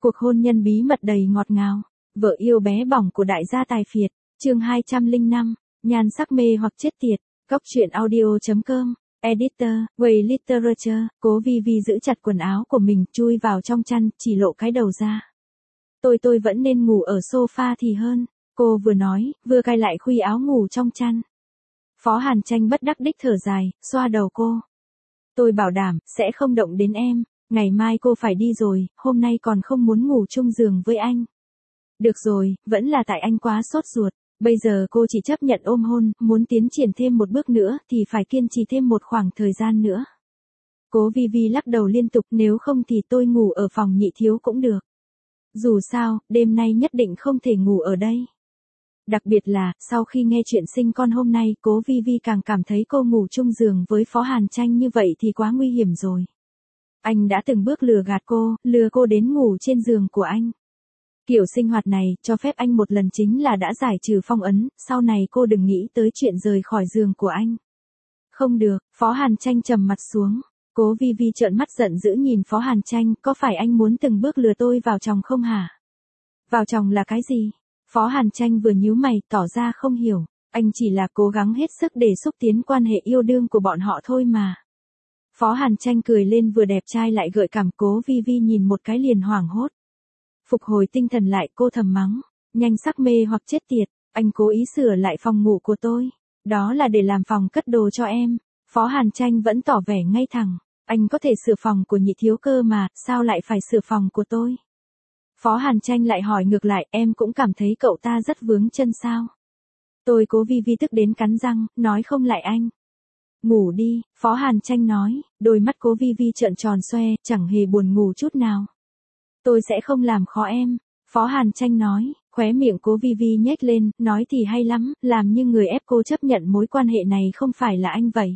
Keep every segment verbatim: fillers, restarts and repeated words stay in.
Cuộc hôn nhân bí mật đầy ngọt ngào. Vợ yêu bé bỏng của đại gia tài phiệt. Chương hai trăm lẻ năm. Nhan sắc mê hoặc chết tiệt. Cóc truyện audio chấm com. Editor, Way Literature. Cố Vi Vi giữ chặt quần áo của mình, chui vào trong chăn, chỉ lộ cái đầu ra. Tôi tôi vẫn nên ngủ ở sofa thì hơn. Cô vừa nói, vừa cài lại khuy áo ngủ trong chăn. Phó Hàn Tranh bất đắc đích thở dài, xoa đầu cô. Tôi bảo đảm, sẽ không động đến em. Ngày mai cô phải đi rồi, hôm nay còn không muốn ngủ chung giường với anh. Được rồi, vẫn là tại anh quá sốt ruột. Bây giờ cô chỉ chấp nhận ôm hôn, muốn tiến triển thêm một bước nữa thì phải kiên trì thêm một khoảng thời gian nữa. Cố Vi Vi lắc đầu liên tục, nếu không thì tôi ngủ ở phòng nhị thiếu cũng được. Dù sao, đêm nay nhất định không thể ngủ ở đây. Đặc biệt là, sau khi nghe chuyện sinh con hôm nay, Cố Vi Vi càng cảm thấy cô ngủ chung giường với Phó Hàn Tranh như vậy thì quá nguy hiểm rồi. Anh đã từng bước lừa gạt cô, lừa cô đến ngủ trên giường của anh. Kiểu sinh hoạt này, cho phép anh một lần chính là đã giải trừ phong ấn, sau này cô đừng nghĩ tới chuyện rời khỏi giường của anh. Không được, Phó Hàn Tranh trầm mặt xuống. Cố Vi Vi trợn mắt giận dữ nhìn Phó Hàn Tranh, có phải anh muốn từng bước lừa tôi vào chồng không hả? Vào chồng là cái gì? Phó Hàn Tranh vừa nhíu mày, tỏ ra không hiểu. Anh chỉ là cố gắng hết sức để xúc tiến quan hệ yêu đương của bọn họ thôi mà. Phó Hàn Tranh cười lên vừa đẹp trai lại gợi cảm. Cố Vi Vi nhìn một cái liền hoảng hốt. Phục hồi tinh thần lại, cô thầm mắng. Nhanh sắc mê hoặc chết tiệt, anh cố ý sửa lại phòng ngủ của tôi. Đó là để làm phòng cất đồ cho em. Phó Hàn Tranh vẫn tỏ vẻ ngay thẳng. Anh có thể sửa phòng của nhị thiếu cơ mà, sao lại phải sửa phòng của tôi? Phó Hàn Tranh lại hỏi ngược lại, em cũng cảm thấy cậu ta rất vướng chân sao? Tôi Cố Vi Vi tức đến cắn răng, nói không lại anh. Ngủ đi, Phó Hàn Tranh nói, đôi mắt Cố Vi Vi trợn tròn xoe, chẳng hề buồn ngủ chút nào. Tôi sẽ không làm khó em, Phó Hàn Tranh nói, khóe miệng Cố Vi Vi nhếch lên, nói thì hay lắm, làm như người ép cô chấp nhận mối quan hệ này không phải là anh vậy.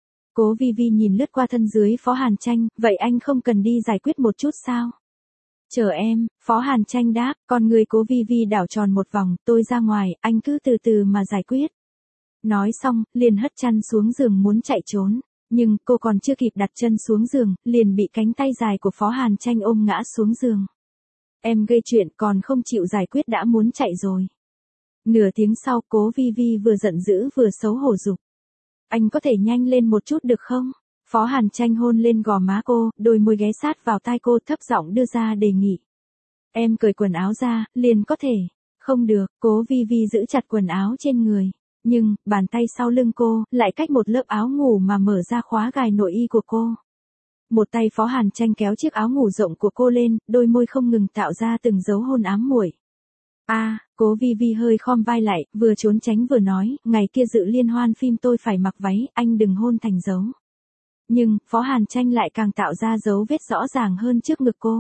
Cố Vi Vi nhìn lướt qua thân dưới Phó Hàn Tranh, vậy anh không cần đi giải quyết một chút sao? Chờ em, Phó Hàn Tranh đáp, con người Cố Vi Vi đảo tròn một vòng, tôi ra ngoài, anh cứ từ từ mà giải quyết. Nói xong, liền hất chăn xuống giường muốn chạy trốn, nhưng cô còn chưa kịp đặt chân xuống giường, liền bị cánh tay dài của Phó Hàn Tranh ôm ngã xuống giường. Em gây chuyện còn không chịu giải quyết đã muốn chạy rồi. Nửa tiếng sau, Cố Vi Vi vừa giận dữ vừa xấu hổ giục. Anh có thể nhanh lên một chút được không? Phó Hàn Tranh hôn lên gò má cô, đôi môi ghé sát vào tai cô, thấp giọng đưa ra đề nghị. Em cởi quần áo ra, liền có thể. Không được, Cố Vi Vi giữ chặt quần áo trên người. Nhưng, bàn tay sau lưng cô, lại cách một lớp áo ngủ mà mở ra khóa gài nội y của cô. Một tay Phó Hàn Tranh kéo chiếc áo ngủ rộng của cô lên, đôi môi không ngừng tạo ra từng dấu hôn ám muội. A, à, Cố Vi Vi hơi khom vai lại, vừa trốn tránh vừa nói, ngày kia dự liên hoan phim tôi phải mặc váy, anh đừng hôn thành dấu. Nhưng, Phó Hàn Tranh lại càng tạo ra dấu vết rõ ràng hơn trước ngực cô.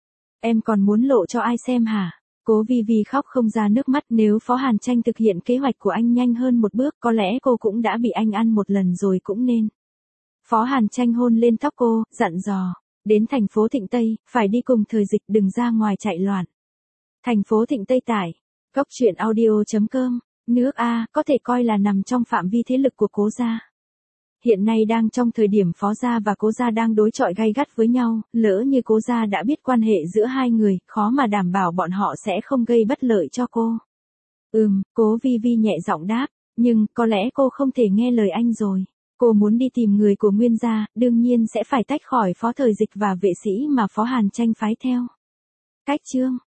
Em còn muốn lộ cho ai xem hả? Cố Vi Vi khóc không ra nước mắt, nếu Phó Hàn Tranh thực hiện kế hoạch của anh nhanh hơn một bước, có lẽ cô cũng đã bị anh ăn một lần rồi cũng nên. Phó Hàn Tranh hôn lên tóc cô, dặn dò, đến thành phố Thịnh Tây, phải đi cùng thời dịch, đừng ra ngoài chạy loạn. Thành phố Thịnh Tây tải, cóc truyện audio chấm com, nước A, có thể coi là nằm trong phạm vi thế lực của Cố gia. Hiện nay đang trong thời điểm Phó gia và Cố gia đang đối chọi gay gắt với nhau, lỡ như Cố gia đã biết quan hệ giữa hai người, khó mà đảm bảo bọn họ sẽ không gây bất lợi cho cô. Ừm, Cố Vi Vi nhẹ giọng đáp, nhưng có lẽ cô không thể nghe lời anh rồi. Cô muốn đi tìm người của Nguyên gia, đương nhiên sẽ phải tách khỏi Phó Thời Dịch và vệ sĩ mà Phó Hàn Tranh phái theo. Cách chương